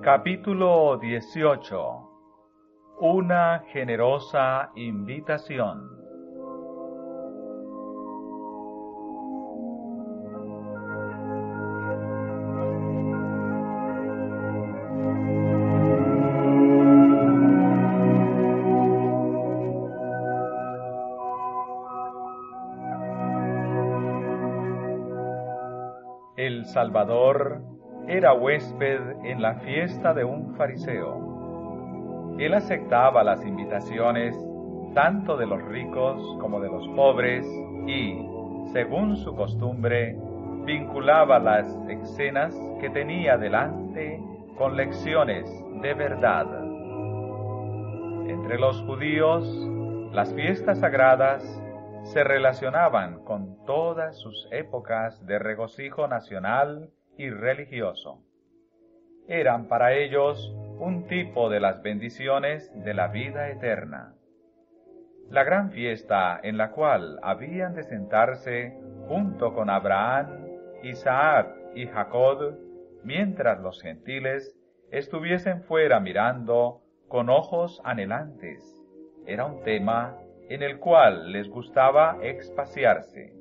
Capítulo 18. Una generosa invitación. El Salvador era huésped en la fiesta de un fariseo. Él aceptaba las invitaciones tanto de los ricos como de los pobres y, según su costumbre, vinculaba las escenas que tenía delante con lecciones de verdad. Entre los judíos, las fiestas sagradas se relacionaban con todas sus épocas de regocijo nacional y religioso. Eran para ellos un tipo de las bendiciones de la vida eterna. La gran fiesta en la cual habían de sentarse junto con Abraham, Isaac y Jacob, mientras los gentiles estuviesen fuera mirando con ojos anhelantes, era un tema en el cual les gustaba extasiarse.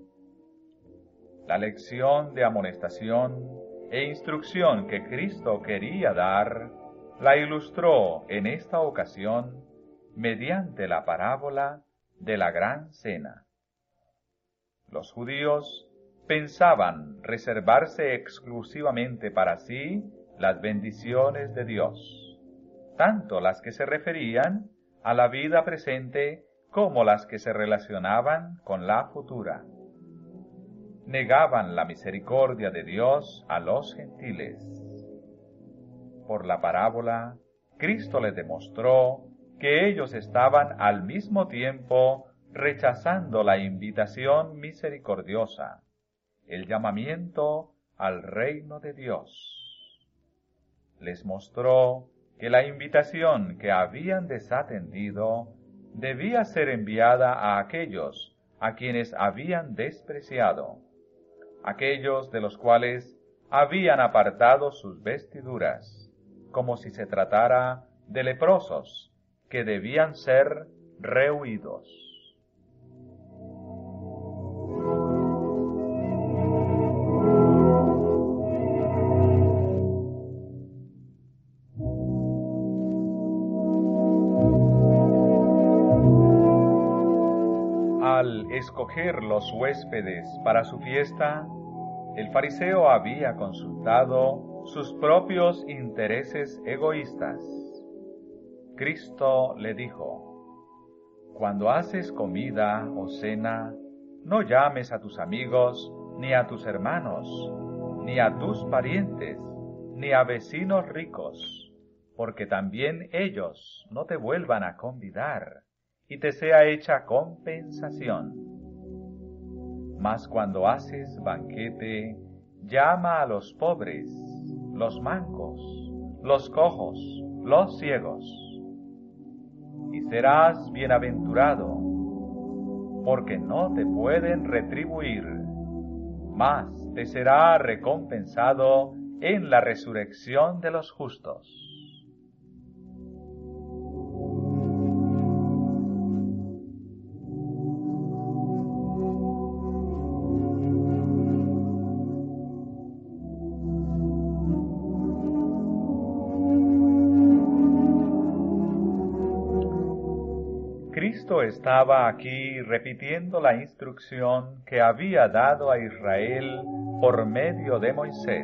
La lección de amonestación e instrucción que Cristo quería dar, la ilustró en esta ocasión mediante la parábola de la gran cena. Los judíos pensaban reservarse exclusivamente para sí las bendiciones de Dios, tanto las que se referían a la vida presente como las que se relacionaban con la futura. Negaban la misericordia de Dios a los gentiles. Por la parábola, Cristo les demostró que ellos estaban al mismo tiempo rechazando la invitación misericordiosa, el llamamiento al reino de Dios. Les mostró que la invitación que habían desatendido debía ser enviada a aquellos a quienes habían despreciado, aquellos de los cuales habían apartado sus vestiduras, como si se tratara de leprosos que debían ser rehuidos. Al escoger los huéspedes para su fiesta, el fariseo había consultado sus propios intereses egoístas. Cristo le dijo: cuando haces comida o cena, no llames a tus amigos, ni a tus hermanos, ni a tus parientes, ni a vecinos ricos, porque también ellos no te vuelvan a convidar y te sea hecha compensación. Mas cuando haces banquete, llama a los pobres, los mancos, los cojos, los ciegos, y serás bienaventurado, porque no te pueden retribuir, mas te será recompensado en la resurrección de los justos. Cristo estaba aquí repitiendo la instrucción que había dado a Israel por medio de Moisés.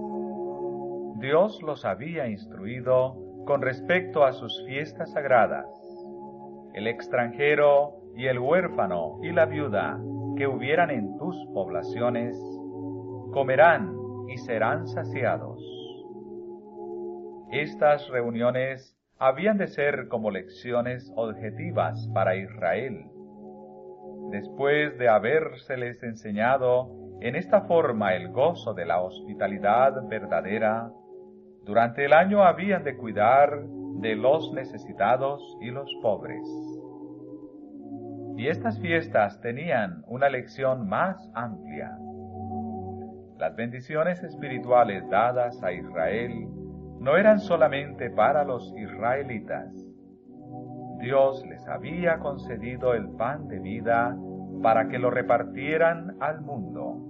Dios los había instruido con respecto a sus fiestas sagradas. El extranjero y el huérfano y la viuda que hubieran en tus poblaciones comerán y serán saciados. Estas reuniones habían de ser como lecciones objetivas para Israel. Después de habérseles enseñado en esta forma el gozo de la hospitalidad verdadera, durante el año habían de cuidar de los necesitados y los pobres. Y estas fiestas tenían una lección más amplia. Las bendiciones espirituales dadas a Israel no eran solamente para los israelitas. Dios les había concedido el pan de vida para que lo repartieran al mundo.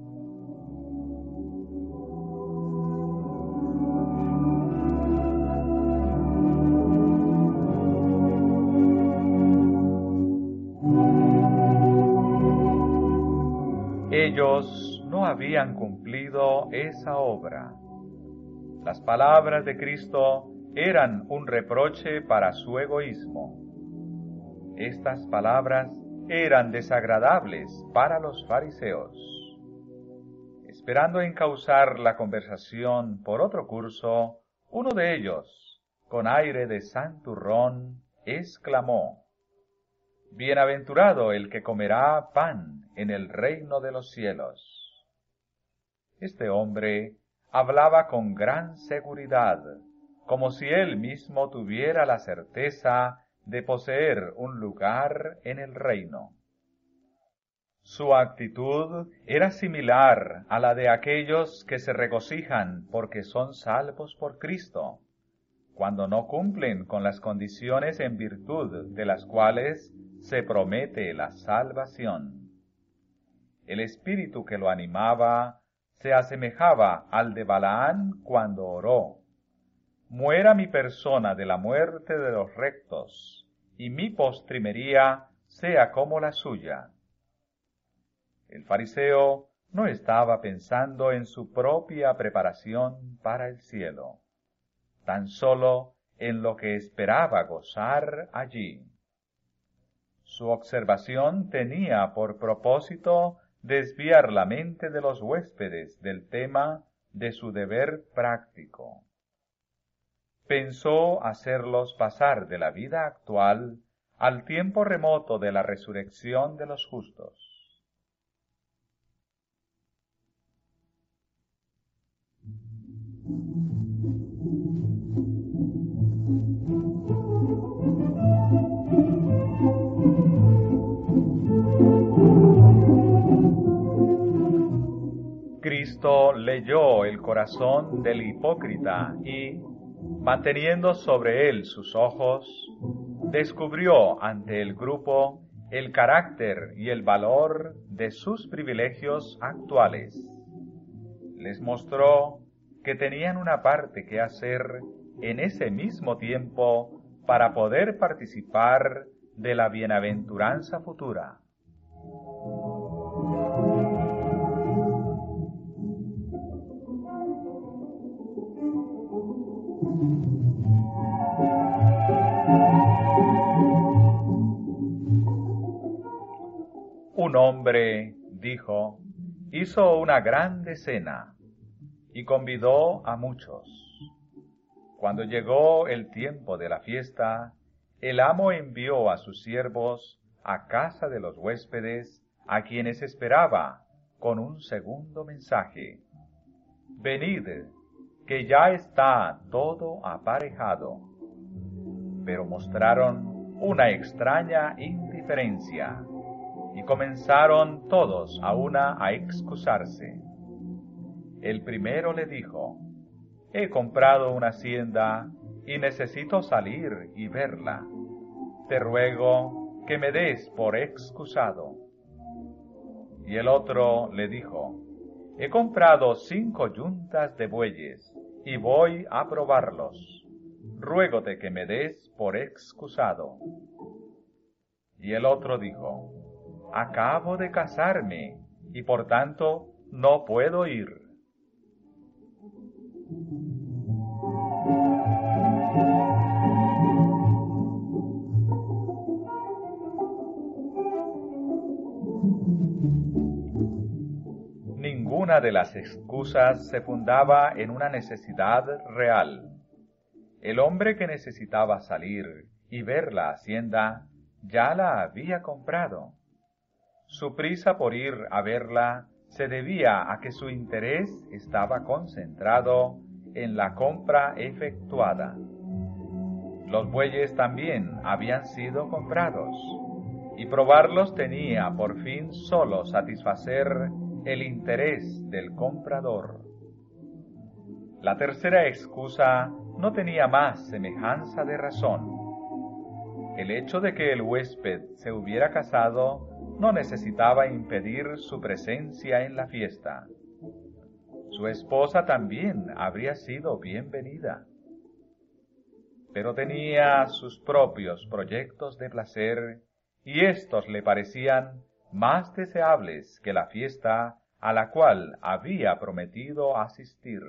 Ellos no habían cumplido esa obra. Las palabras de Cristo eran un reproche para su egoísmo. Estas palabras eran desagradables para los fariseos. Esperando encauzar la conversación por otro curso, uno de ellos, con aire de santurrón, exclamó: «Bienaventurado el que comerá pan en el reino de los cielos». Este hombre hablaba con gran seguridad, como si él mismo tuviera la certeza de poseer un lugar en el reino. Su actitud era similar a la de aquellos que se regocijan porque son salvos por Cristo, cuando no cumplen con las condiciones en virtud de las cuales se promete la salvación. El espíritu que lo animaba se asemejaba al de Balaán cuando oró: «Muera mi persona de la muerte de los rectos, y mi postrimería sea como la suya». El fariseo no estaba pensando en su propia preparación para el cielo, tan solo en lo que esperaba gozar allí. Su observación tenía por propósito desviar la mente de los huéspedes del tema de su deber práctico. Pensó hacerlos pasar de la vida actual al tiempo remoto de la resurrección de los justos. Cristo leyó el corazón del hipócrita y, manteniendo sobre él sus ojos, descubrió ante el grupo el carácter y el valor de sus privilegios actuales. Les mostró que tenían una parte que hacer en ese mismo tiempo para poder participar de la bienaventuranza futura. Un hombre, dijo, hizo una grande cena y convidó a muchos. Cuando llegó el tiempo de la fiesta, el amo envió a sus siervos a casa de los huéspedes, a quienes esperaba, con un segundo mensaje: «Venid, que ya está todo aparejado». Pero mostraron una extraña indiferencia y comenzaron todos a una a excusarse. El primero le dijo: «He comprado una hacienda y necesito salir y verla. Te ruego que me des por excusado». Y el otro le dijo: «He comprado 5 yuntas de bueyes y voy a probarlos. Ruégote que me des por excusado». Y el otro dijo: «Acabo de casarme y por tanto no puedo ir». Ninguna de las excusas se fundaba en una necesidad real. El hombre que necesitaba salir y ver la hacienda ya la había comprado. Su prisa por ir a verla se debía a que su interés estaba concentrado en la compra efectuada. Los bueyes también habían sido comprados, y probarlos tenía por fin solo satisfacer el interés del comprador. La tercera excusa no tenía más semejanza de razón. El hecho de que el huésped se hubiera casado no necesitaba impedir su presencia en la fiesta. Su esposa también habría sido bienvenida. Pero tenía sus propios proyectos de placer, y éstos le parecían más deseables que la fiesta a la cual había prometido asistir.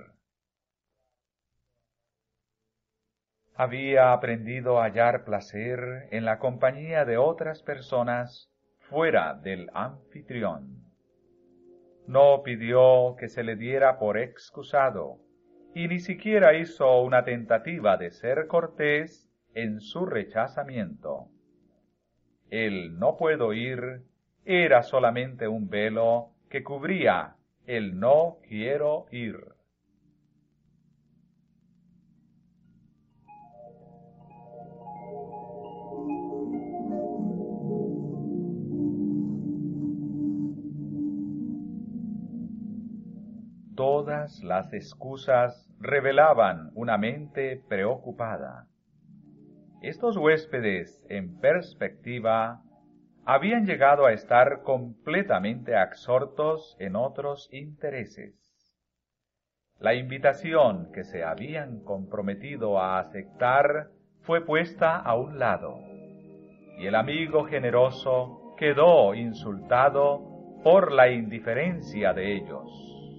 Había aprendido a hallar placer en la compañía de otras personas fuera del anfitrión. No pidió que se le diera por excusado, y ni siquiera hizo una tentativa de ser cortés en su rechazamiento. El no puedo ir era solamente un velo que cubría el no quiero ir. Todas las excusas revelaban una mente preocupada. Estos huéspedes, en perspectiva, habían llegado a estar completamente absortos en otros intereses. La invitación que se habían comprometido a aceptar fue puesta a un lado, y el amigo generoso quedó insultado por la indiferencia de ellos.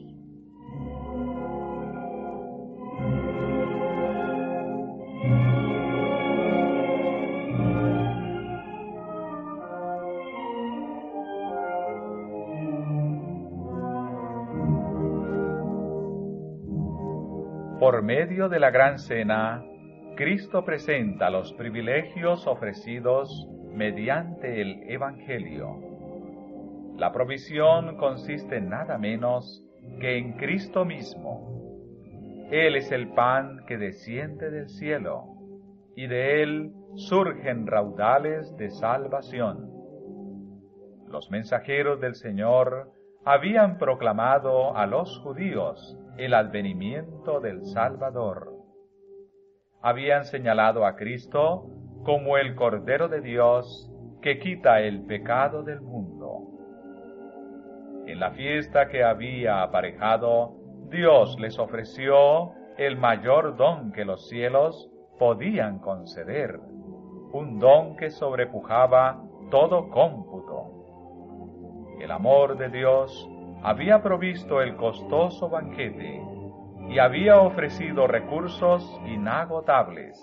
Por medio de la Gran Cena, Cristo presenta los privilegios ofrecidos mediante el Evangelio. La provisión consiste en nada menos que en Cristo mismo. Él es el pan que desciende del cielo, y de él surgen raudales de salvación. Los mensajeros del Señor habían proclamado a los judíos el advenimiento del Salvador. Habían señalado a Cristo como el Cordero de Dios que quita el pecado del mundo. En la fiesta que había aparejado, Dios les ofreció el mayor don que los cielos podían conceder, un don que sobrepujaba todo cómputo. El amor de Dios había provisto el costoso banquete y había ofrecido recursos inagotables.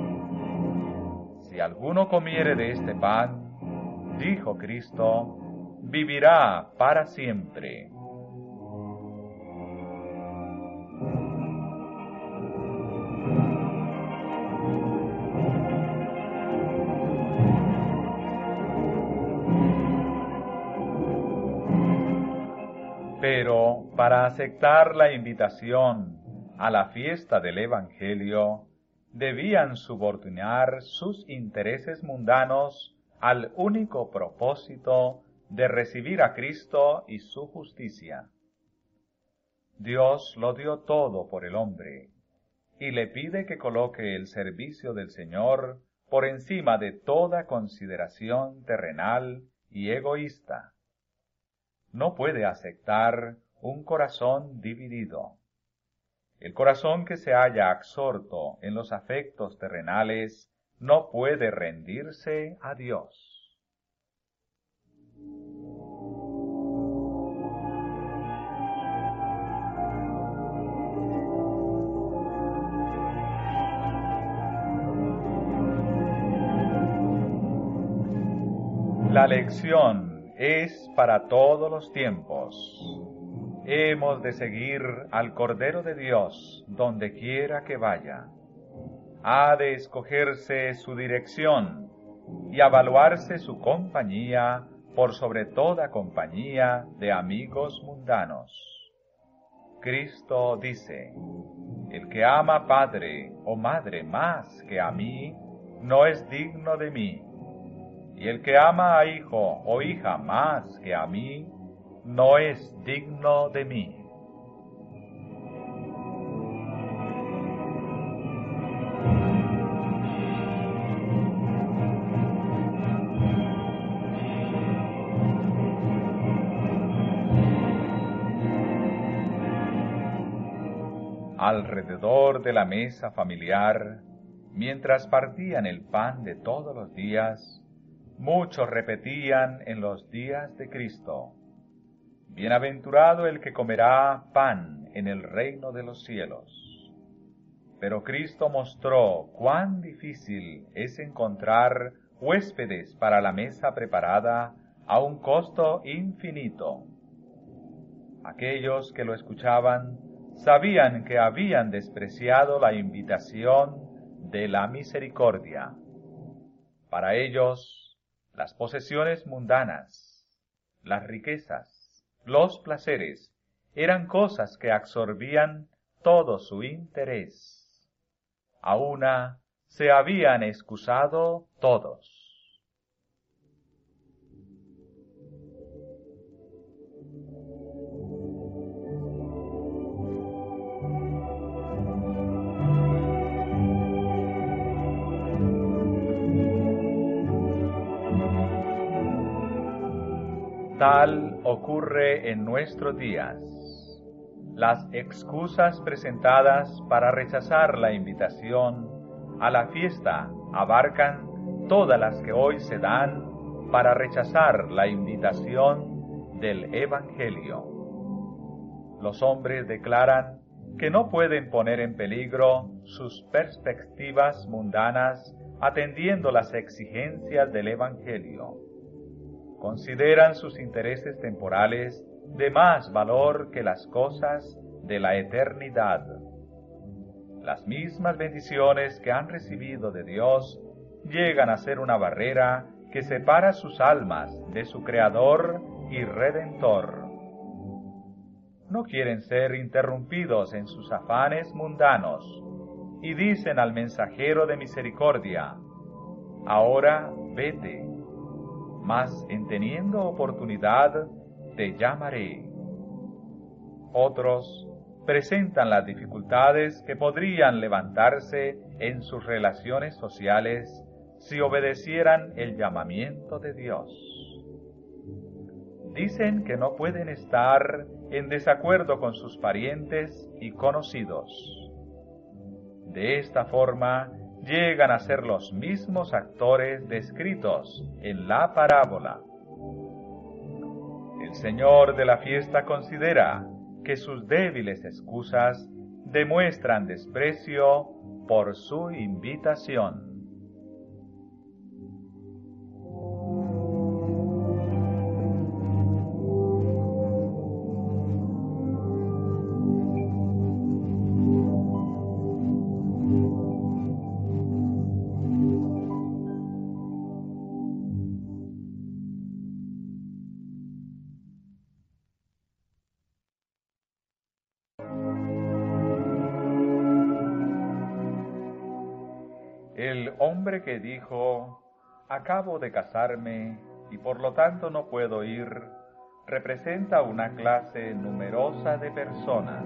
Si alguno comiere de este pan, dijo Cristo, vivirá para siempre. Pero para aceptar la invitación a la fiesta del Evangelio, debían subordinar sus intereses mundanos al único propósito de recibir a Cristo y su justicia. Dios lo dio todo por el hombre, y le pide que coloque el servicio del Señor por encima de toda consideración terrenal y egoísta. No puede aceptar un corazón dividido. El corazón que se halla absorto en los afectos terrenales no puede rendirse a Dios. La lección es para todos los tiempos. Hemos de seguir al Cordero de Dios donde quiera que vaya. Ha de escogerse su dirección y evaluarse su compañía por sobre toda compañía de amigos mundanos. Cristo dice, el que ama padre o madre más que a mí, no es digno de mí. Y el que ama a hijo o hija más que a mí, no es digno de mí. Alrededor de la mesa familiar, mientras partían el pan de todos los días, muchos repetían en los días de Cristo: Bienaventurado el que comerá pan en el reino de los cielos. Pero Cristo mostró cuán difícil es encontrar huéspedes para la mesa preparada a un costo infinito. Aquellos que lo escuchaban sabían que habían despreciado la invitación de la misericordia. Para ellos, las posesiones mundanas, las riquezas, los placeres, eran cosas que absorbían todo su interés. A una se habían excusado todos. Tal ocurre en nuestros días. Las excusas presentadas para rechazar la invitación a la fiesta abarcan todas las que hoy se dan para rechazar la invitación del Evangelio. Los hombres declaran que no pueden poner en peligro sus perspectivas mundanas atendiendo las exigencias del Evangelio. Consideran sus intereses temporales de más valor que las cosas de la eternidad. Las mismas bendiciones que han recibido de Dios llegan a ser una barrera que separa sus almas de su Creador y Redentor. No quieren ser interrumpidos en sus afanes mundanos y dicen al mensajero de misericordia: ahora vete, mas en teniendo oportunidad te llamaré. Otros presentan las dificultades que podrían levantarse en sus relaciones sociales si obedecieran el llamamiento de Dios. Dicen que no pueden estar en desacuerdo con sus parientes y conocidos. De esta forma, llegan a ser los mismos actores descritos en la parábola. El Señor de la fiesta considera que sus débiles excusas demuestran desprecio por su invitación. El hombre que dijo: acabo de casarme y por lo tanto no puedo ir, representa una clase numerosa de personas.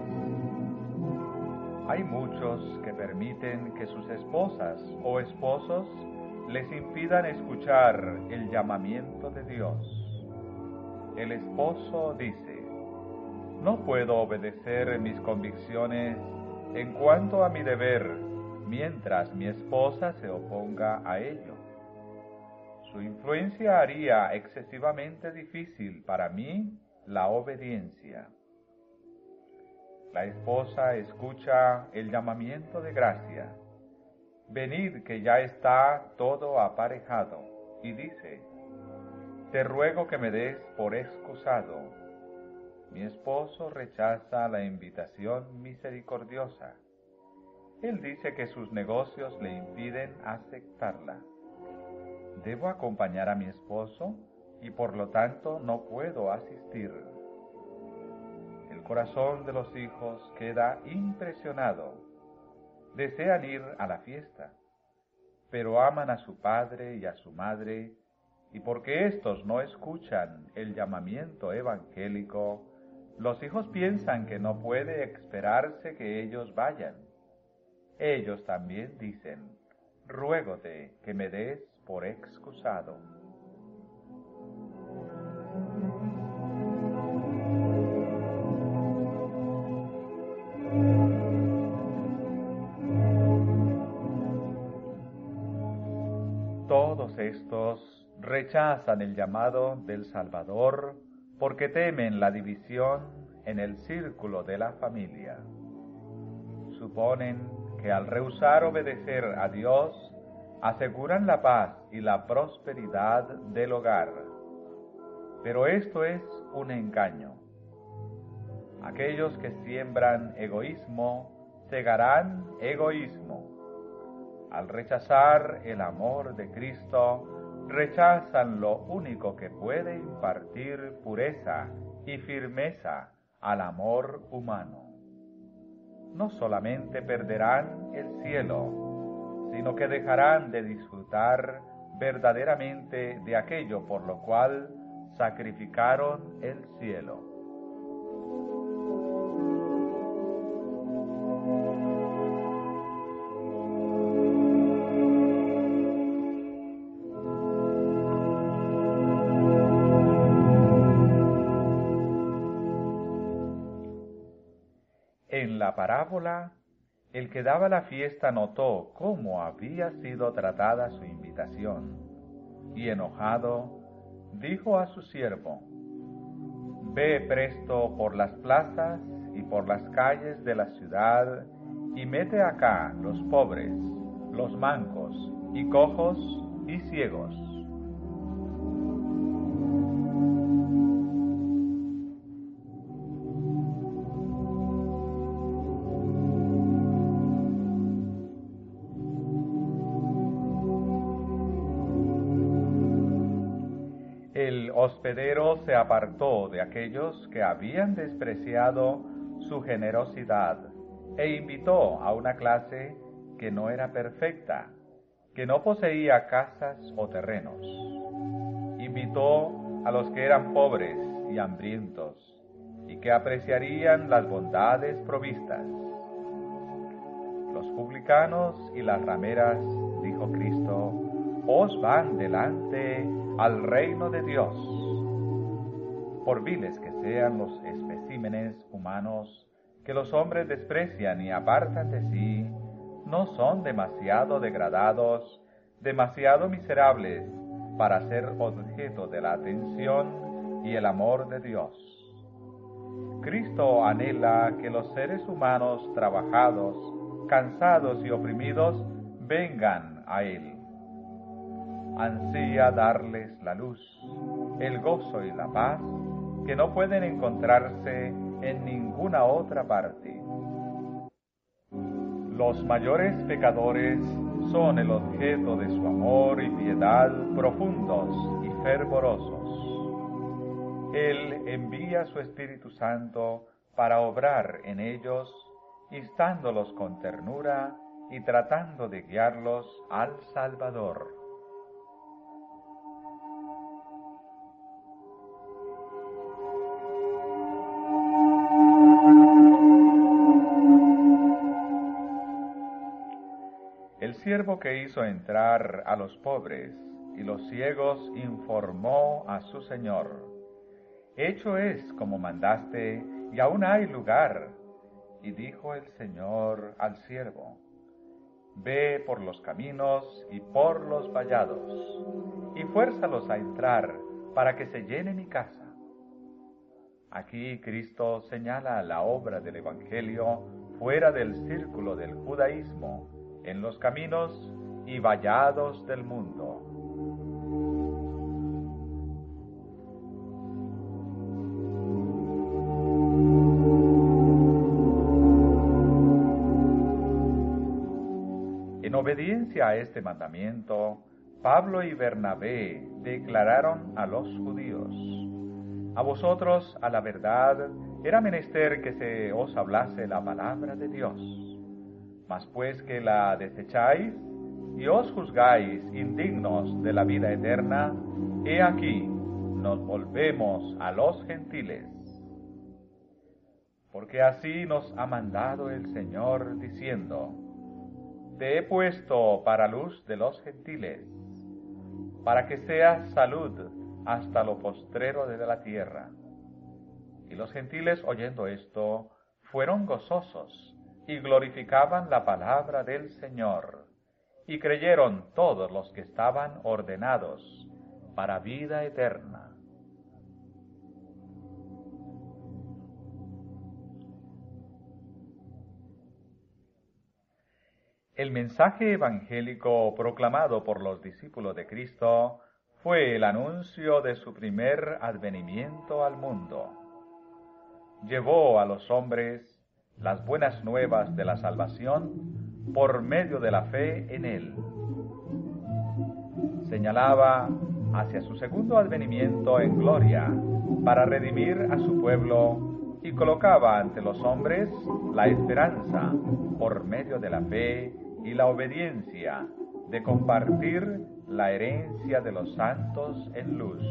Hay muchos que permiten que sus esposas o esposos les impidan escuchar el llamamiento de Dios. El esposo dice: no puedo obedecer mis convicciones en cuanto a mi deber mientras mi esposa se oponga a ello. Su influencia haría excesivamente difícil para mí la obediencia. La esposa escucha el llamamiento de gracia: venid que ya está todo aparejado, y dice: te ruego que me des por excusado. Mi esposo rechaza la invitación misericordiosa. Él dice que sus negocios le impiden aceptarla. Debo acompañar a mi esposo y por lo tanto no puedo asistir. El corazón de los hijos queda impresionado. Desean ir a la fiesta, pero aman a su padre y a su madre, y porque éstos no escuchan el llamamiento evangélico, los hijos piensan que no puede esperarse que ellos vayan. Ellos también dicen: ruégote que me des por excusado. todos estos rechazan el llamado del Salvador porque temen la división en el círculo de la familia. Suponen que al rehusar obedecer a Dios, aseguran la paz y la prosperidad del hogar. Pero esto es un engaño. Aquellos que siembran egoísmo, segarán egoísmo. Al rechazar el amor de Cristo, rechazan lo único que puede impartir pureza y firmeza al amor humano. No solamente perderán el cielo, sino que dejarán de disfrutar verdaderamente de aquello por lo cual sacrificaron el cielo. En la parábola, el que daba la fiesta notó cómo había sido tratada su invitación, y enojado, dijo a su siervo: «Ve presto por las plazas y por las calles de la ciudad, y mete acá los pobres, los mancos, y cojos, y ciegos». El hospedero se apartó de aquellos que habían despreciado su generosidad e invitó a una clase que no era perfecta, que no poseía casas o terrenos. Invitó a los que eran pobres y hambrientos y que apreciarían las bondades provistas. Los publicanos y las rameras, dijo Cristo, os van delante al reino de Dios. Por viles que sean los especímenes humanos que los hombres desprecian y apartan de sí, no son demasiado degradados, demasiado miserables para ser objeto de la atención y el amor de Dios. Cristo anhela que los seres humanos trabajados, cansados y oprimidos vengan a Él. Ansía darles la luz, el gozo y la paz que no pueden encontrarse en ninguna otra parte. Los mayores pecadores son el objeto de su amor y piedad profundos y fervorosos. Él envía su Espíritu Santo para obrar en ellos, instándolos con ternura y tratando de guiarlos al Salvador. El siervo que hizo entrar a los pobres y los ciegos informó a su señor: «Hecho es como mandaste, y aún hay lugar». Y dijo el señor al siervo: «Ve por los caminos y por los vallados, y fuérzalos a entrar, para que se llene mi casa». Aquí Cristo señala la obra del Evangelio fuera del círculo del judaísmo, en los caminos y vallados del mundo. En obediencia a este mandamiento, Pablo y Bernabé declararon a los judíos: «A vosotros, a la verdad, era menester que se os hablase la palabra de Dios. Mas pues que la desecháis y os juzgáis indignos de la vida eterna, he aquí, nos volvemos a los gentiles. Porque así nos ha mandado el Señor, diciendo: Te he puesto para luz de los gentiles, para que seas salud hasta lo postrero de la tierra». Y los gentiles, oyendo esto, fueron gozosos y glorificaban la palabra del Señor, y creyeron todos los que estaban ordenados para vida eterna. El mensaje evangélico proclamado por los discípulos de Cristo fue el anuncio de su primer advenimiento al mundo. Llevó a los hombres las buenas nuevas de la salvación por medio de la fe en Él. Señalaba hacia su segundo advenimiento en gloria para redimir a su pueblo y colocaba ante los hombres la esperanza por medio de la fe y la obediencia de compartir la herencia de los santos en luz.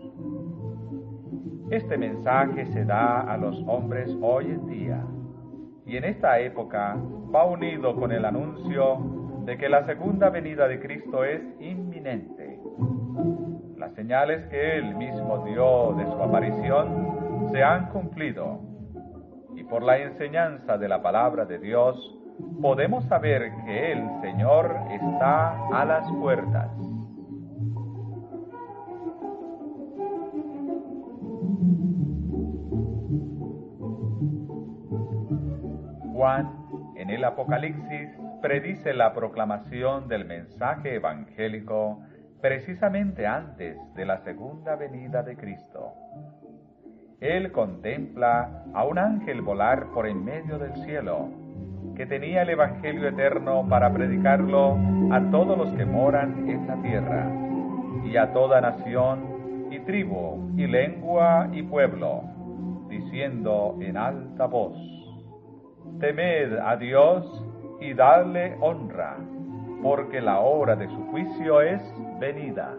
Este mensaje se da a los hombres hoy en día, y en esta época va unido con el anuncio de que la segunda venida de Cristo es inminente. Las señales que Él mismo dio de su aparición se han cumplido, y por la enseñanza de la palabra de Dios podemos saber que el Señor está a las puertas. Juan, en el Apocalipsis, predice la proclamación del mensaje evangélico precisamente antes de la segunda venida de Cristo. Él contempla a un ángel volar por en medio del cielo, que tenía el evangelio eterno para predicarlo a todos los que moran en la tierra, y a toda nación, y tribu, y lengua, y pueblo, diciendo en alta voz: Temed a Dios y dadle honra, porque la hora de su juicio es venida.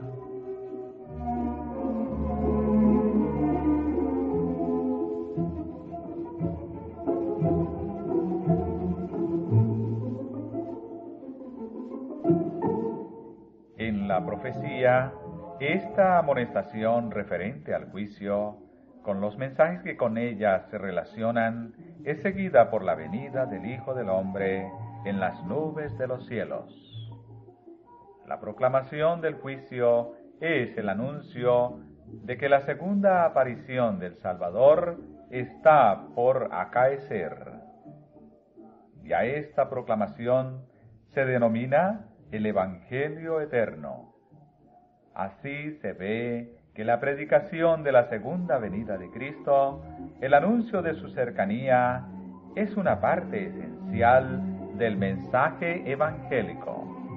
En la profecía, esta amonestación referente al juicio, con los mensajes que con ella se relacionan, es seguida por la venida del Hijo del Hombre en las nubes de los cielos. La proclamación del juicio es el anuncio de que la segunda aparición del Salvador está por acaecer. Y a esta proclamación se denomina el Evangelio Eterno. Así se ve que la predicación de la segunda venida de Cristo, el anuncio de su cercanía, es una parte esencial del mensaje evangélico.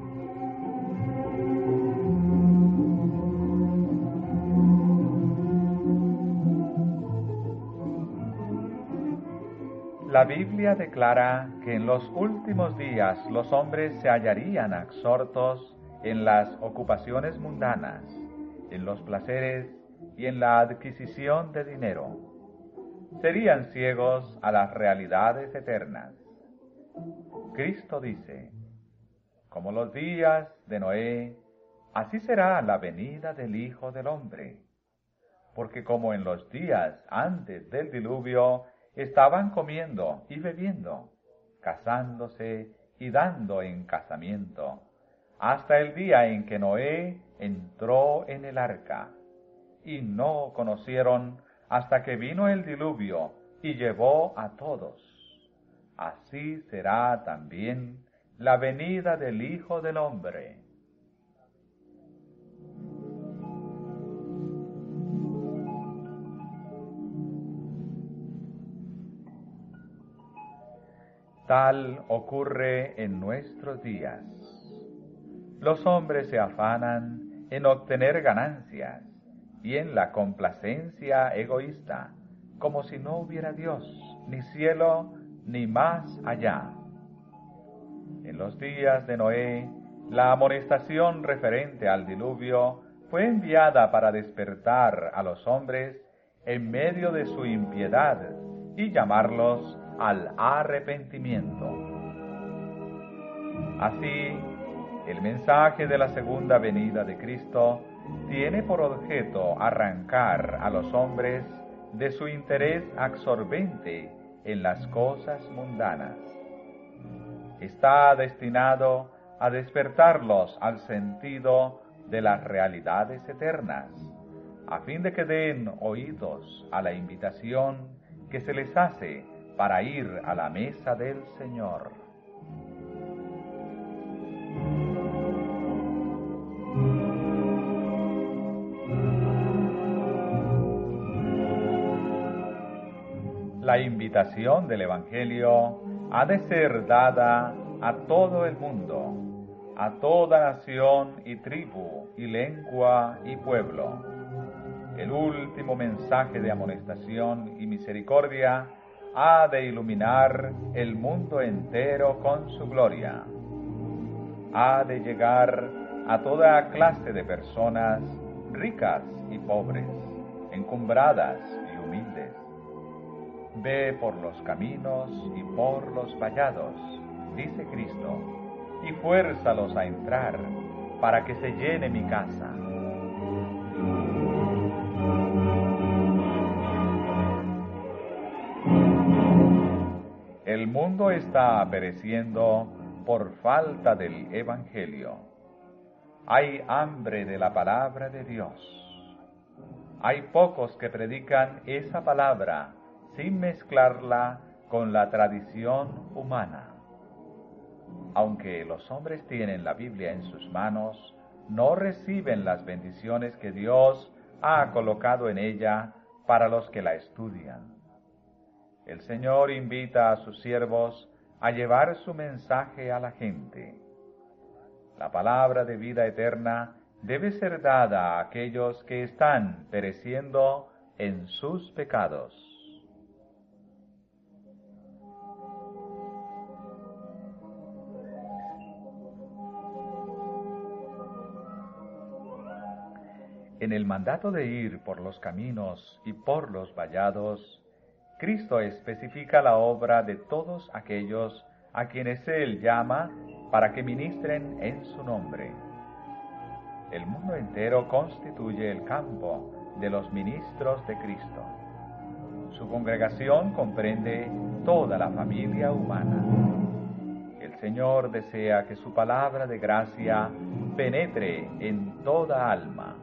La Biblia declara que en los últimos días los hombres se hallarían absortos en las ocupaciones mundanas, en los placeres y en la adquisición de dinero. Serían ciegos a las realidades eternas. Cristo dice: como los días de Noé, así será la venida del Hijo del Hombre. Porque como en los días antes del diluvio estaban comiendo y bebiendo, casándose y dando en casamiento, hasta el día en que Noé entró en el arca, y no conocieron hasta que vino el diluvio y llevó a todos. Así será también la venida del Hijo del Hombre. Tal ocurre en nuestros días. Los hombres se afanan en obtener ganancias y en la complacencia egoísta, como si no hubiera Dios, ni cielo, ni más allá. En los días de Noé, la amonestación referente al diluvio fue enviada para despertar a los hombres en medio de su impiedad y llamarlos al arrepentimiento. Así, el mensaje de la segunda venida de Cristo tiene por objeto arrancar a los hombres de su interés absorbente en las cosas mundanas. Está destinado a despertarlos al sentido de las realidades eternas, a fin de que den oídos a la invitación que se les hace para ir a la mesa del Señor. La invitación del Evangelio ha de ser dada a todo el mundo, a toda nación y tribu y lengua y pueblo. El último mensaje de amonestación y misericordia ha de iluminar el mundo entero con su gloria. Ha de llegar a toda clase de personas, ricas y pobres, encumbradas y humildes. Ve por los caminos y por los vallados, dice Cristo, y fuérzalos a entrar, para que se llene mi casa. El mundo está pereciendo por falta del Evangelio. Hay hambre de la palabra de Dios. Hay pocos que predican esa palabra sin mezclarla con la tradición humana. Aunque los hombres tienen la Biblia en sus manos, no reciben las bendiciones que Dios ha colocado en ella para los que la estudian. El Señor invita a sus siervos a llevar su mensaje a la gente. La palabra de vida eterna debe ser dada a aquellos que están pereciendo en sus pecados. En el mandato de ir por los caminos y por los vallados, Cristo especifica la obra de todos aquellos a quienes Él llama para que ministren en su nombre. El mundo entero constituye el campo de los ministros de Cristo. Su congregación comprende toda la familia humana. El Señor desea que su palabra de gracia penetre en toda alma.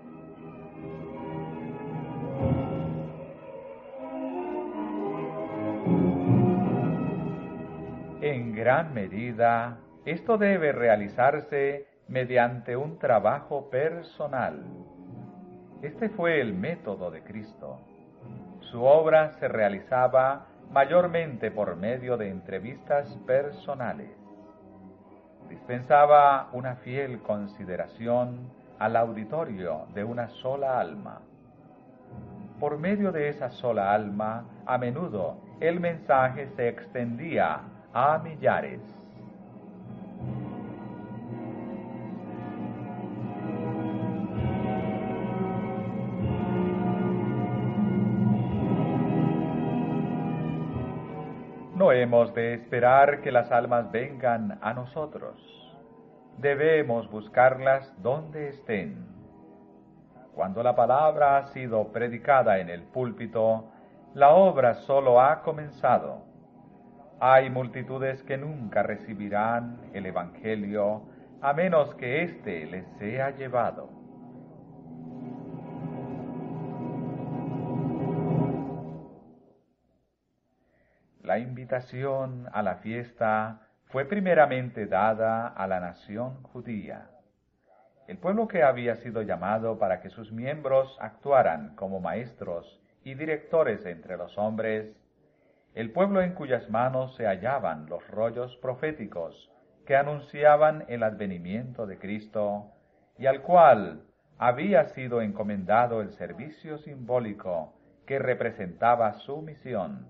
En gran medida, esto debe realizarse mediante un trabajo personal. Este fue el método de Cristo. Su obra se realizaba mayormente por medio de entrevistas personales. Dispensaba una fiel consideración al auditorio de una sola alma. Por medio de esa sola alma, a menudo el mensaje se extendía a millares. No hemos de esperar que las almas vengan a nosotros. Debemos buscarlas donde estén. Cuando la palabra ha sido predicada en el púlpito, la obra solo ha comenzado. Hay multitudes que nunca recibirán el Evangelio a menos que éste les sea llevado. La invitación a la fiesta fue primeramente dada a la nación judía. El pueblo que había sido llamado para que sus miembros actuaran como maestros y directores entre los hombres, el pueblo en cuyas manos se hallaban los rollos proféticos que anunciaban el advenimiento de Cristo y al cual había sido encomendado el servicio simbólico que representaba su misión.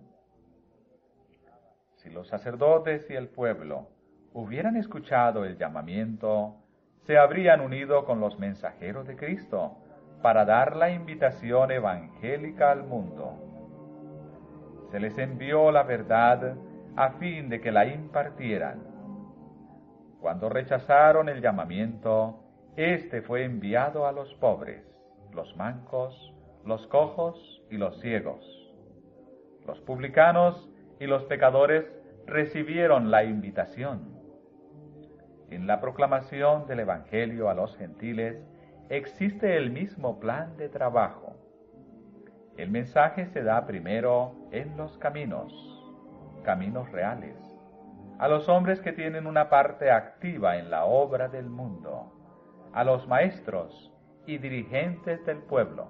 Si los sacerdotes y el pueblo hubieran escuchado el llamamiento, se habrían unido con los mensajeros de Cristo para dar la invitación evangélica al mundo. Se les envió la verdad a fin de que la impartieran. Cuando rechazaron el llamamiento, éste fue enviado a los pobres, los mancos, los cojos y los ciegos. Los publicanos y los pecadores recibieron la invitación. En la proclamación del Evangelio a los gentiles existe el mismo plan de trabajo. El mensaje se da primero en los caminos reales, a los hombres que tienen una parte activa en la obra del mundo, a los maestros y dirigentes del pueblo.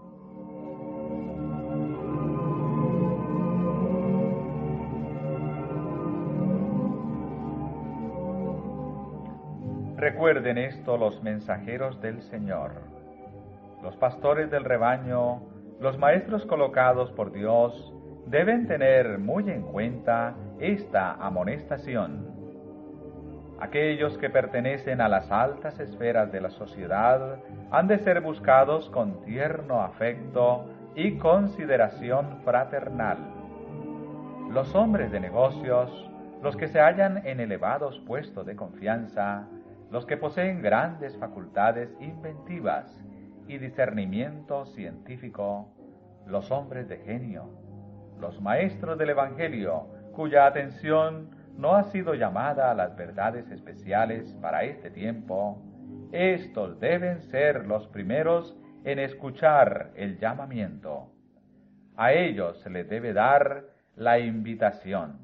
Recuerden esto los mensajeros del Señor, los pastores del rebaño, los maestros colocados por Dios, deben tener muy en cuenta esta amonestación. Aquellos que pertenecen a las altas esferas de la sociedad han de ser buscados con tierno afecto y consideración fraternal. Los hombres de negocios, los que se hallan en elevados puestos de confianza, los que poseen grandes facultades inventivas y discernimiento científico, los hombres de genio, los maestros del Evangelio, cuya atención no ha sido llamada a las verdades especiales para este tiempo, estos deben ser los primeros en escuchar el llamamiento. A ellos se les debe dar la invitación.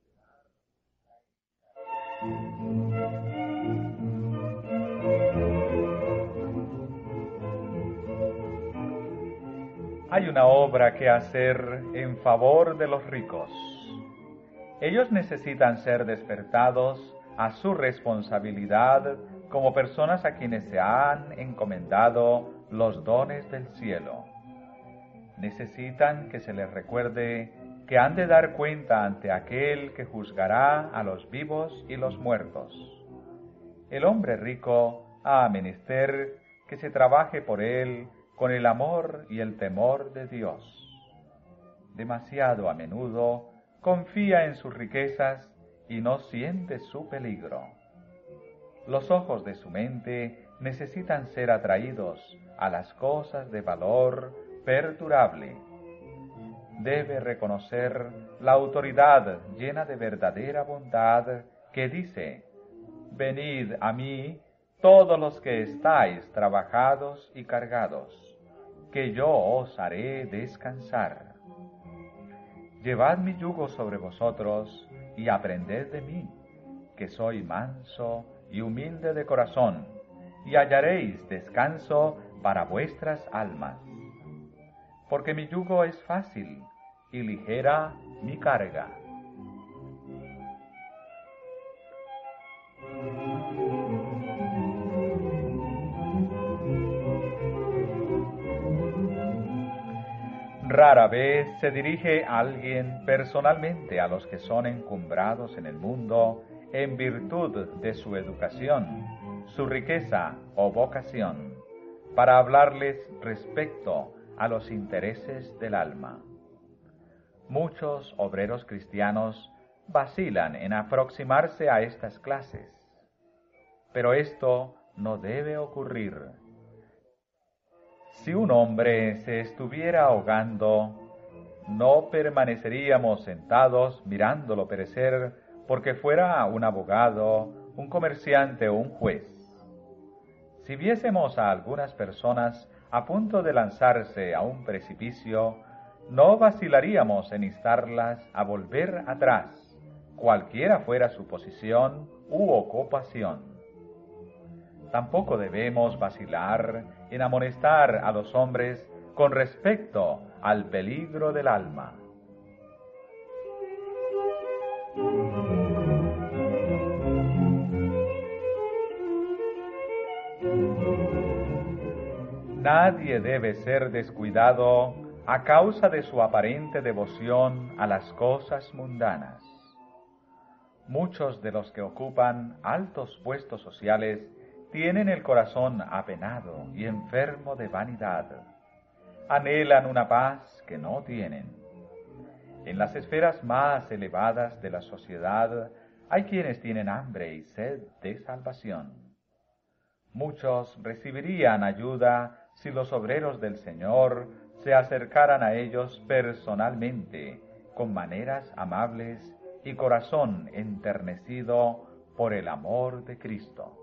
Hay una obra que hacer en favor de los ricos. Ellos necesitan ser despertados a su responsabilidad como personas a quienes se han encomendado los dones del cielo. Necesitan que se les recuerde que han de dar cuenta ante aquel que juzgará a los vivos y los muertos. El hombre rico ha menester que se trabaje por él con el amor y el temor de Dios. Demasiado a menudo confía en sus riquezas y no siente su peligro. Los ojos de su mente necesitan ser atraídos a las cosas de valor perdurable. Debe reconocer la autoridad llena de verdadera bondad que dice: «Venid a mí todos los que estáis trabajados y cargados, que yo os haré descansar. Llevad mi yugo sobre vosotros y aprended de mí, que soy manso y humilde de corazón, y hallaréis descanso para vuestras almas. Porque mi yugo es fácil y ligera mi carga». Rara vez se dirige alguien personalmente a los que son encumbrados en el mundo en virtud de su educación, su riqueza o vocación, para hablarles respecto a los intereses del alma. Muchos obreros cristianos vacilan en aproximarse a estas clases, pero esto no debe ocurrir. Si un hombre se estuviera ahogando, no permaneceríamos sentados mirándolo perecer porque fuera un abogado, un comerciante o un juez. Si viésemos a algunas personas a punto de lanzarse a un precipicio, no vacilaríamos en instarlas a volver atrás, cualquiera fuera su posición u ocupación. Tampoco debemos vacilar en amonestar a los hombres con respecto al peligro del alma. Nadie debe ser descuidado a causa de su aparente devoción a las cosas mundanas. Muchos de los que ocupan altos puestos sociales tienen el corazón apenado y enfermo de vanidad. Anhelan una paz que no tienen. En las esferas más elevadas de la sociedad hay quienes tienen hambre y sed de salvación. Muchos recibirían ayuda si los obreros del Señor se acercaran a ellos personalmente, con maneras amables y corazón enternecido por el amor de Cristo.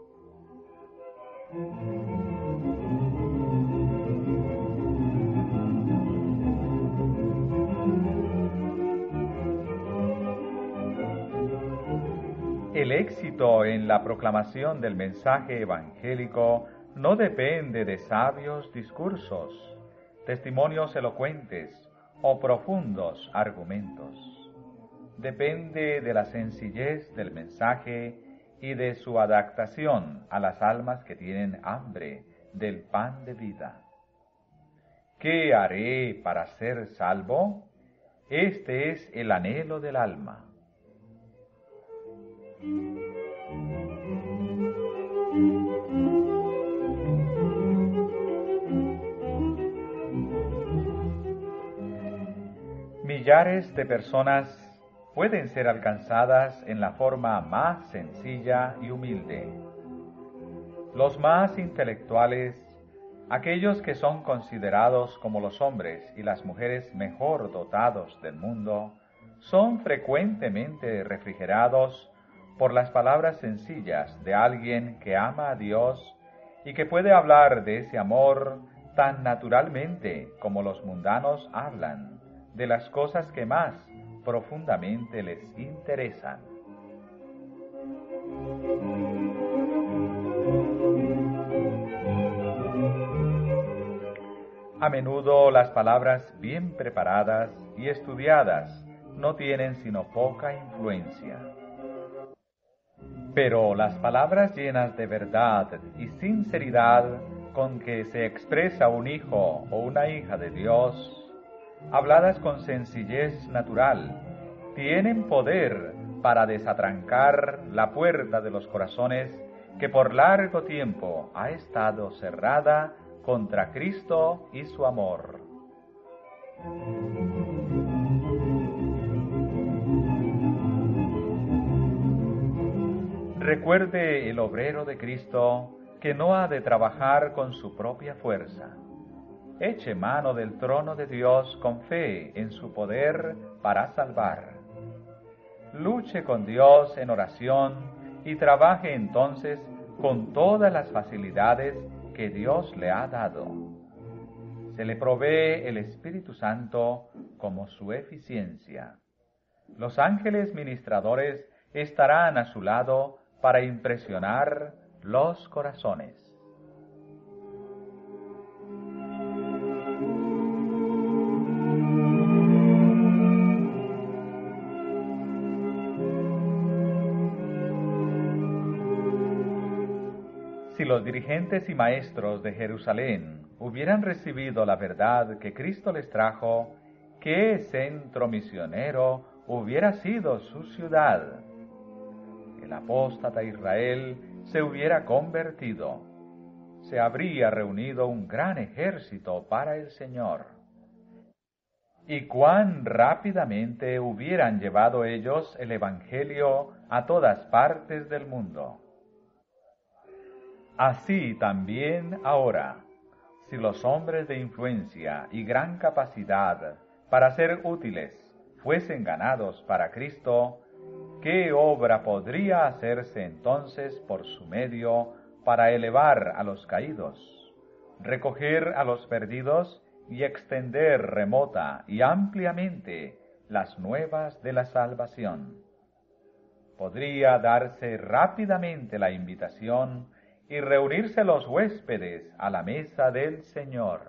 El éxito en la proclamación del mensaje evangélico no depende de sabios discursos, testimonios elocuentes o profundos argumentos. Depende de la sencillez del mensaje y de su adaptación a las almas que tienen hambre del pan de vida. ¿Qué haré para ser salvo? Este es el anhelo del alma. Millares de personas pueden ser alcanzadas en la forma más sencilla y humilde. Los más intelectuales, aquellos que son considerados como los hombres y las mujeres mejor dotados del mundo, son frecuentemente refrigerados por las palabras sencillas de alguien que ama a Dios y que puede hablar de ese amor tan naturalmente como los mundanos hablan de las cosas que más profundamente les interesan. A menudo las palabras bien preparadas y estudiadas no tienen sino poca influencia. Pero las palabras llenas de verdad y sinceridad con que se expresa un hijo o una hija de Dios, habladas con sencillez natural, tienen poder para desatrancar la puerta de los corazones que por largo tiempo ha estado cerrada contra Cristo y su amor. Recuerde el obrero de Cristo que no ha de trabajar con su propia fuerza. Eche mano del trono de Dios con fe en su poder para salvar. Luche con Dios en oración y trabaje entonces con todas las facilidades que Dios le ha dado. Se le provee el Espíritu Santo como su eficiencia. Los ángeles ministradores estarán a su lado para impresionar los corazones. Si los dirigentes y maestros de Jerusalén hubieran recibido la verdad que Cristo les trajo, ¿qué centro misionero hubiera sido su ciudad? El apóstata Israel se hubiera convertido. Se habría reunido un gran ejército para el Señor. Y cuán rápidamente hubieran llevado ellos el Evangelio a todas partes del mundo. Así también ahora, si los hombres de influencia y gran capacidad para ser útiles fuesen ganados para Cristo, ¿qué obra podría hacerse entonces por su medio para elevar a los caídos, recoger a los perdidos y extender remota y ampliamente las nuevas de la salvación? Podría darse rápidamente la invitación y reunirse los huéspedes a la mesa del Señor.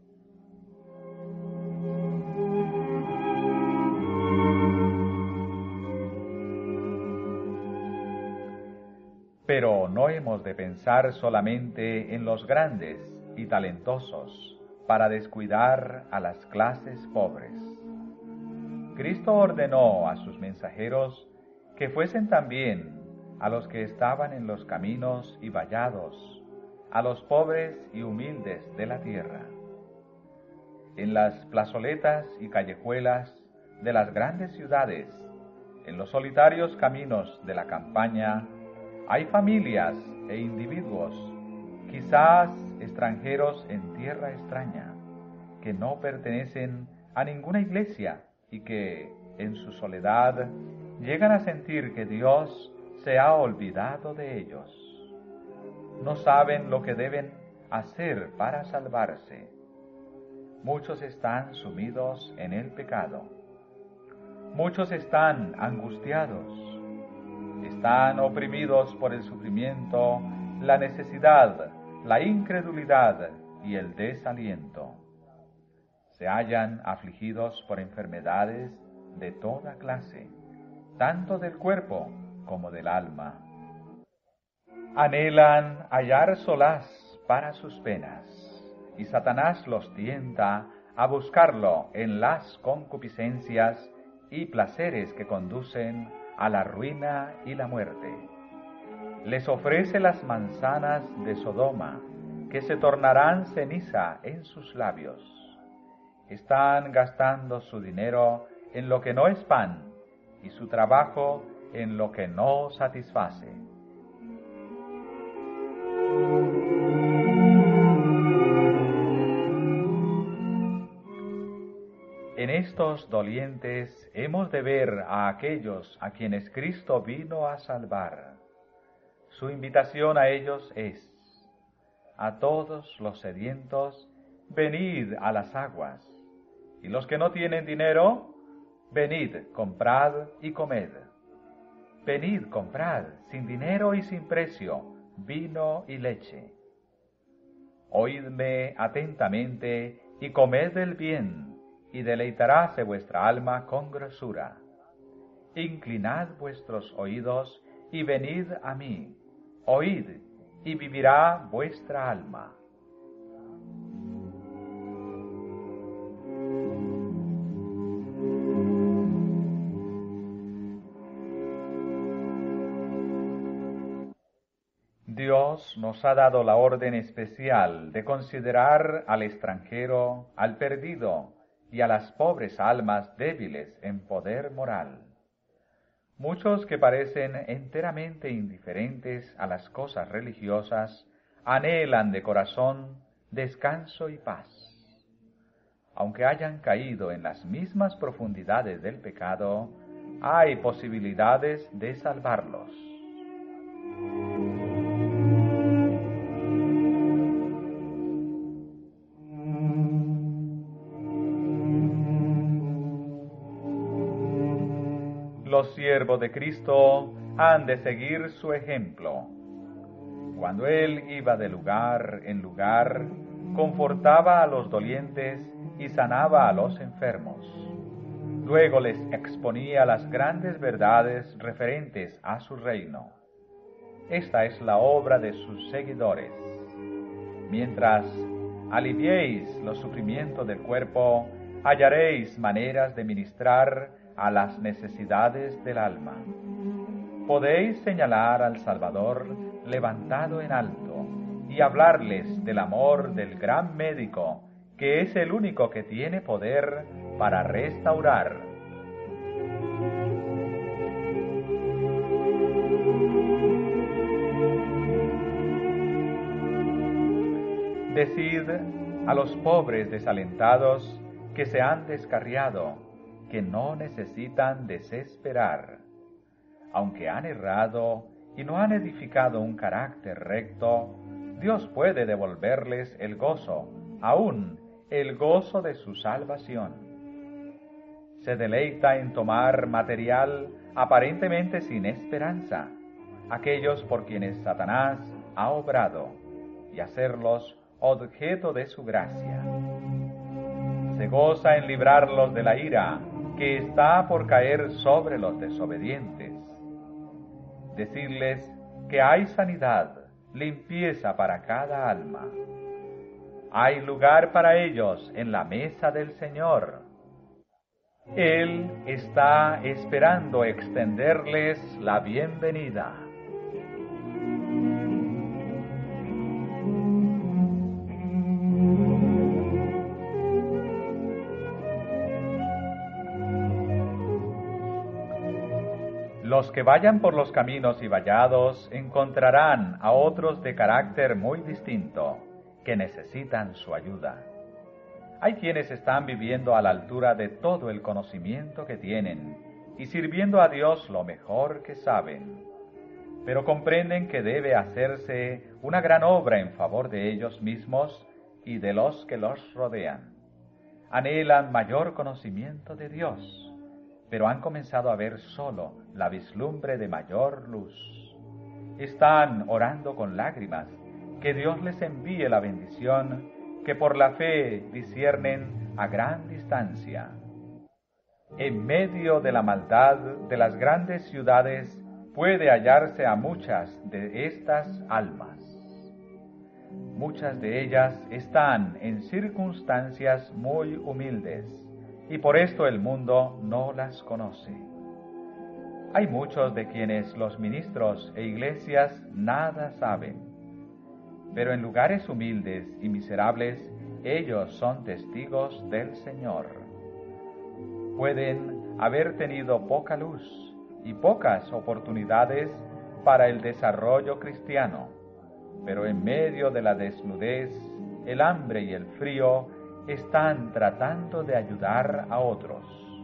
Pero no hemos de pensar solamente en los grandes y talentosos para descuidar a las clases pobres. Cristo ordenó a sus mensajeros que fuesen también a los que estaban en los caminos y vallados, a los pobres y humildes de la tierra. En las plazoletas y callejuelas de las grandes ciudades, en los solitarios caminos de la campaña, hay familias e individuos, quizás extranjeros en tierra extraña, que no pertenecen a ninguna iglesia y que, en su soledad, llegan a sentir que Dios se ha olvidado de ellos. No saben lo que deben hacer para salvarse. Muchos están sumidos en el pecado. Muchos están angustiados. Están oprimidos por el sufrimiento, la necesidad, la incredulidad y el desaliento. Se hallan afligidos por enfermedades de toda clase, tanto del cuerpo como del alma. Anhelan hallar solaz para sus penas, y Satanás los tienta a buscarlo en las concupiscencias y placeres que conducen a la ruina y la muerte. Les ofrece las manzanas de Sodoma, que se tornarán ceniza en sus labios. Están gastando su dinero en lo que no es pan, y su trabajo en lo que no satisface. En estos dolientes hemos de ver a aquellos a quienes Cristo vino a salvar. Su invitación a ellos es: a todos los sedientos, venid a las aguas, y los que no tienen dinero, venid, comprad y comed. Venid, comprad, sin dinero y sin precio, vino y leche. Oídme atentamente y comed el bien, y deleitaráse vuestra alma con grosura. Inclinad vuestros oídos y venid a mí. Oíd, y vivirá vuestra alma. Dios nos ha dado la orden especial de considerar al extranjero, al perdido y a las pobres almas débiles en poder moral. Muchos que parecen enteramente indiferentes a las cosas religiosas anhelan de corazón descanso y paz. Aunque hayan caído en las mismas profundidades del pecado, hay posibilidades de salvarlos. Los siervos de Cristo han de seguir su ejemplo. Cuando Él iba de lugar en lugar, confortaba a los dolientes y sanaba a los enfermos. Luego les exponía las grandes verdades referentes a su reino. Esta es la obra de sus seguidores. Mientras aliviéis los sufrimientos del cuerpo, hallaréis maneras de ministrar a las necesidades del alma. Podéis señalar al Salvador levantado en alto y hablarles del amor del gran médico, que es el único que tiene poder para restaurar. Decid a los pobres desalentados que se han descarriado, que no necesitan desesperar. Aunque han errado y no han edificado un carácter recto, Dios puede devolverles el gozo, aún el gozo de su salvación. Se deleita en tomar material aparentemente sin esperanza, aquellos por quienes Satanás ha obrado, y hacerlos objeto de su gracia. Se goza en librarlos de la ira que está por caer sobre los desobedientes. Decirles que hay sanidad, limpieza para cada alma. Hay lugar para ellos en la mesa del Señor. Él está esperando extenderles la bienvenida. Los que vayan por los caminos y vallados encontrarán a otros de carácter muy distinto, que necesitan su ayuda. Hay quienes están viviendo a la altura de todo el conocimiento que tienen y sirviendo a Dios lo mejor que saben. pero comprenden que debe hacerse una gran obra en favor de ellos mismos y de los que los rodean. Anhelan mayor conocimiento de Dios, pero han comenzado a ver solo la vislumbre de mayor luz. Están orando con lágrimas que Dios les envíe la bendición que por la fe disciernen a gran distancia. En medio de la maldad de las grandes ciudades puede hallarse a muchas de estas almas. Muchas de ellas están en circunstancias muy humildes y por esto el mundo no las conoce. Hay muchos de quienes los ministros e iglesias nada saben, pero en lugares humildes y miserables ellos son testigos del Señor. Pueden haber tenido poca luz y pocas oportunidades para el desarrollo cristiano, pero en medio de la desnudez, el hambre y el frío están tratando de ayudar a otros.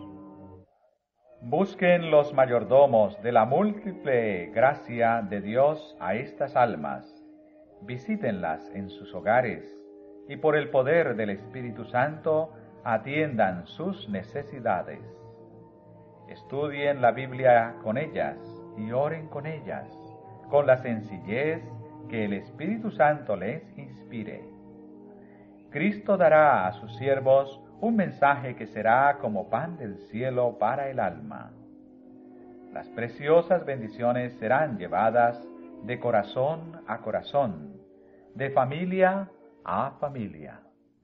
Busquen los mayordomos de la múltiple gracia de Dios a estas almas, visítenlas en sus hogares y por el poder del Espíritu Santo atiendan sus necesidades. Estudien la Biblia con ellas y oren con ellas, con la sencillez que el Espíritu Santo les inspire. Cristo dará a sus siervos un mensaje que será como pan del cielo para el alma. Las preciosas bendiciones serán llevadas de corazón a corazón, de familia a familia.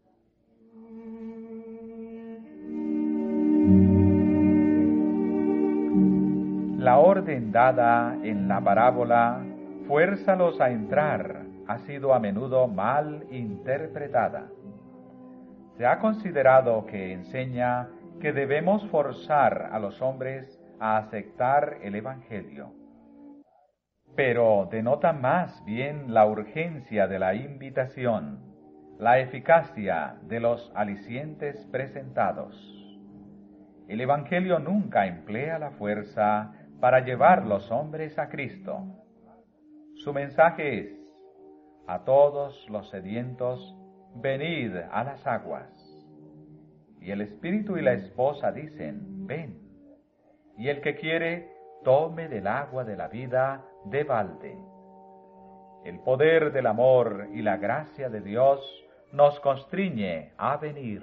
La orden dada en la parábola, fuérzalos a entrar, ha sido a menudo mal interpretada. Se ha considerado que enseña que debemos forzar a los hombres a aceptar el Evangelio. Pero denota más bien la urgencia de la invitación, la eficacia de los alicientes presentados. El Evangelio nunca emplea la fuerza para llevar los hombres a Cristo. Su mensaje es: a todos los sedientos, venid a las aguas. Y el espíritu y la esposa dicen: ven. Y el que quiere, tome del agua de la vida de balde. El poder del amor y la gracia de Dios nos constriñe a venir.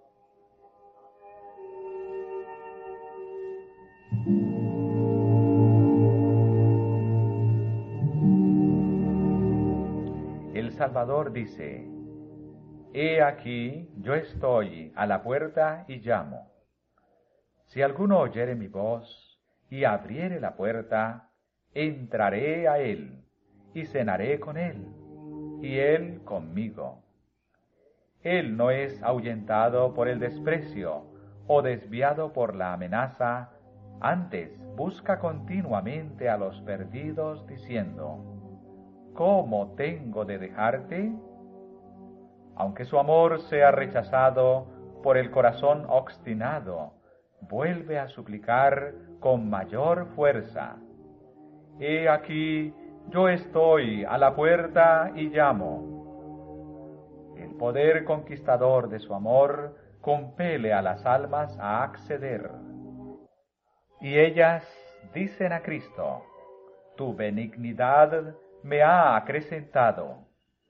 El Salvador dice: he aquí, yo estoy a la puerta y llamo. Si alguno oyere mi voz y abriere la puerta, entraré a él y cenaré con él, y él conmigo. Él no es ahuyentado por el desprecio o desviado por la amenaza, antes busca continuamente a los perdidos, diciendo: ¿cómo tengo de dejarte? Aunque su amor sea rechazado por el corazón obstinado, vuelve a suplicar con mayor fuerza. He aquí, yo estoy a la puerta y llamo. El poder conquistador de su amor compele a las almas a acceder. Y ellas dicen a Cristo: tu benignidad me ha acrecentado.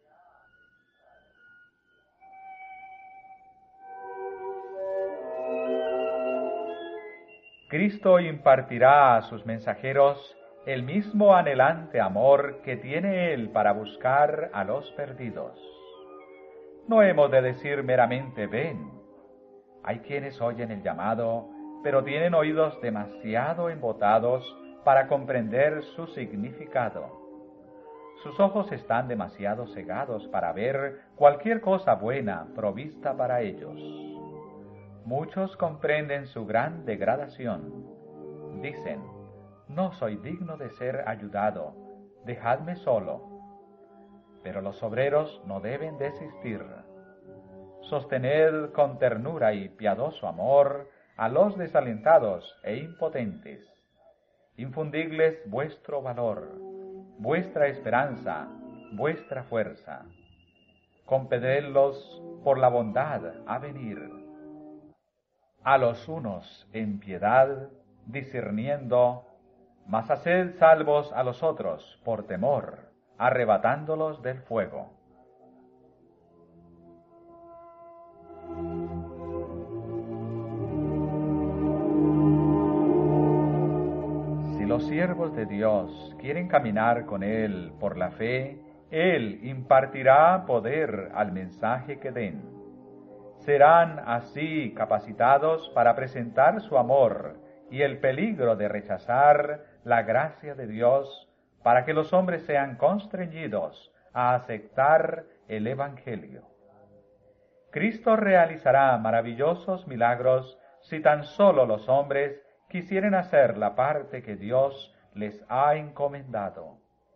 Cristo impartirá a sus mensajeros el mismo anhelante amor que tiene Él para buscar a los perdidos. No hemos de decir meramente ven. Hay quienes oyen el llamado, pero tienen oídos demasiado embotados para comprender su significado. Sus ojos están demasiado cegados para ver cualquier cosa buena provista para ellos. Muchos comprenden su gran degradación. Dicen: no soy digno de ser ayudado, dejadme solo. Pero los obreros no deben desistir. Sostened con ternura y piadoso amor a los desalentados e impotentes. Infundidles vuestro valor, vuestra esperanza, vuestra fuerza. Compedidlos por la bondad a venir. A los unos en piedad, discerniendo, mas haced salvos a los otros por temor, arrebatándolos del fuego. Si los siervos de Dios quieren caminar con Él por la fe, Él impartirá poder al mensaje que den. Serán así capacitados para presentar su amor y el peligro de rechazar la gracia de Dios, para que los hombres sean constreñidos a aceptar el Evangelio. Cristo realizará maravillosos milagros si tan solo los hombres quisieren hacer la parte que Dios les ha encomendado.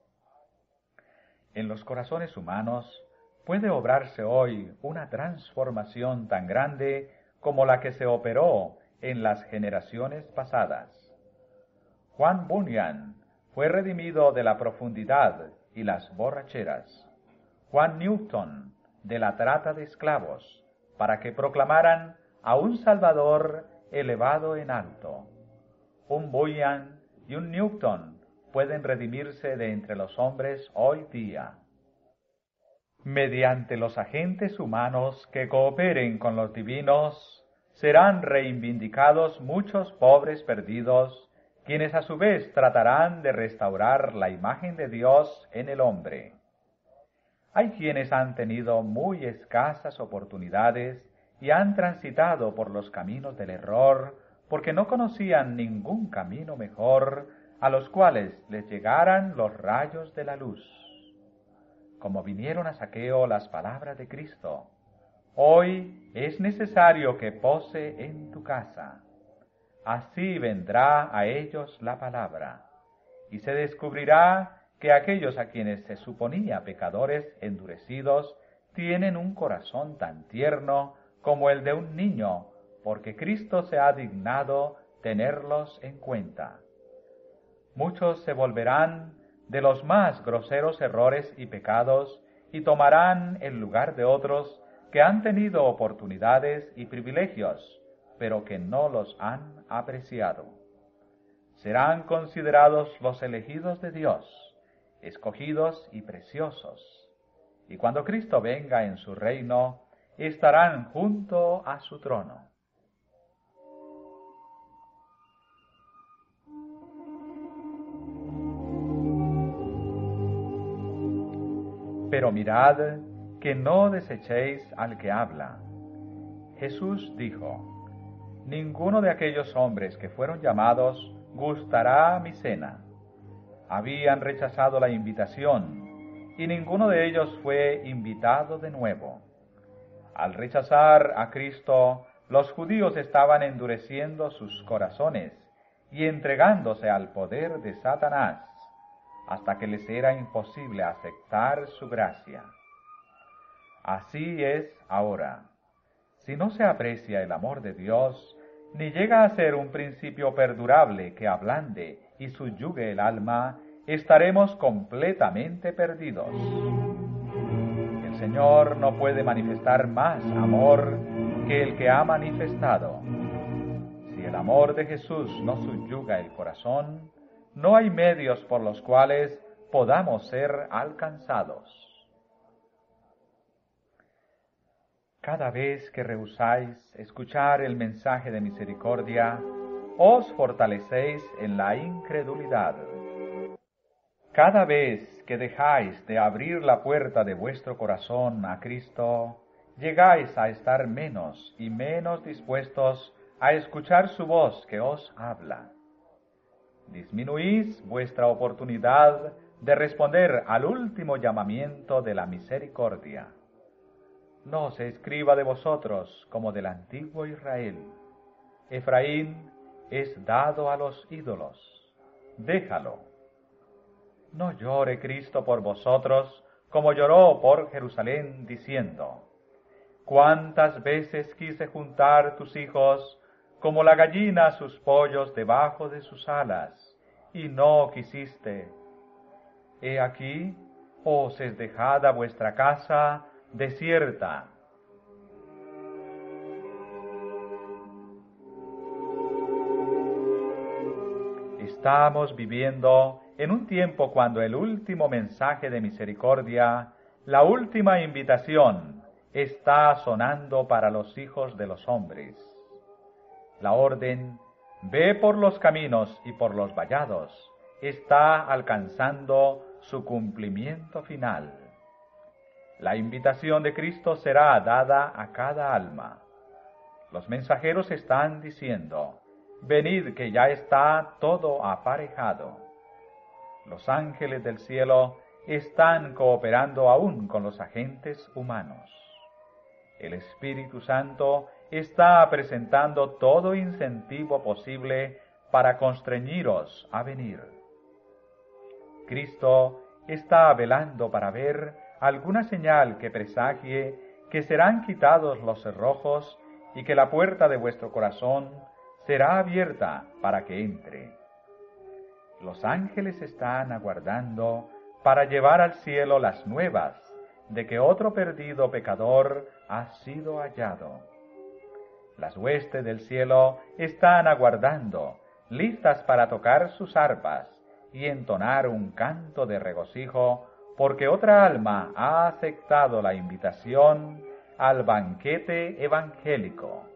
En los corazones humanos puede obrarse hoy una transformación tan grande como la que se operó en las generaciones pasadas. Juan Bunyan fue redimido de la profundidad y las borracheras. Juan Newton de la trata de esclavos, para que proclamaran a un Salvador elevado en alto. Un Bunyan y un Newton pueden redimirse de entre los hombres hoy día. Mediante los agentes humanos que cooperen con los divinos, serán reivindicados muchos pobres perdidos, quienes a su vez tratarán de restaurar la imagen de Dios en el hombre. Hay quienes han tenido muy escasas oportunidades y han transitado por los caminos del error porque no conocían ningún camino mejor a los cuales les llegaran los rayos de la luz. Como vinieron a Zaqueo las palabras de Cristo: hoy es necesario que pose en tu casa. Así vendrá a ellos la palabra, y se descubrirá que aquellos a quienes se suponía pecadores endurecidos tienen un corazón tan tierno como el de un niño, porque Cristo se ha dignado tenerlos en cuenta. Muchos se volverán de los más groseros errores y pecados y tomarán el lugar de otros que han tenido oportunidades y privilegios, pero que no los han apreciado. Serán considerados los elegidos de Dios, escogidos y preciosos, y cuando Cristo venga en su reino, estarán junto a su trono. Pero mirad que no desechéis al que habla. Jesús dijo: ninguno de aquellos hombres que fueron llamados gustará mi cena. Habían rechazado la invitación, y ninguno de ellos fue invitado de nuevo. Al rechazar a Cristo, los judíos estaban endureciendo sus corazones y entregándose al poder de Satanás, hasta que les era imposible aceptar su gracia. Así es ahora. Si no se aprecia el amor de Dios, ni llega a ser un principio perdurable que ablande y subyugue el alma, estaremos completamente perdidos. El Señor no puede manifestar más amor que el que ha manifestado. Si el amor de Jesús no subyuga el corazón, no hay medios por los cuales podamos ser alcanzados. Cada vez que rehusáis escuchar el mensaje de misericordia, os fortalecéis en la incredulidad. Cada vez que dejáis de abrir la puerta de vuestro corazón a Cristo, llegáis a estar menos y menos dispuestos a escuchar su voz que os habla. Disminuís vuestra oportunidad de responder al último llamamiento de la misericordia. No se escriba de vosotros como del antiguo Israel. Efraín es dado a los ídolos. Déjalo. No llore Cristo por vosotros como lloró por Jerusalén, diciendo: cuántas veces quise juntar tus hijos como la gallina sus pollos debajo de sus alas, y no quisiste. He aquí, os es dejada vuestra casa desierta. Estamos viviendo en un tiempo cuando el último mensaje de misericordia, la última invitación, está sonando para los hijos de los hombres. La orden, ve por los caminos y por los vallados, está alcanzando su cumplimiento final. La invitación de Cristo será dada a cada alma. Los mensajeros están diciendo, venid que ya está todo aparejado. Los ángeles del cielo están cooperando aún con los agentes humanos. El Espíritu Santo está presentando todo incentivo posible para constreñiros a venir. Cristo está velando para ver alguna señal que presagie que serán quitados los cerrojos y que la puerta de vuestro corazón será abierta para que entre. Los ángeles están aguardando para llevar al cielo las nuevas de que otro perdido pecador ha sido hallado. Las huestes del cielo están aguardando, listas para tocar sus arpas y entonar un canto de regocijo, porque otra alma ha aceptado la invitación al banquete evangélico.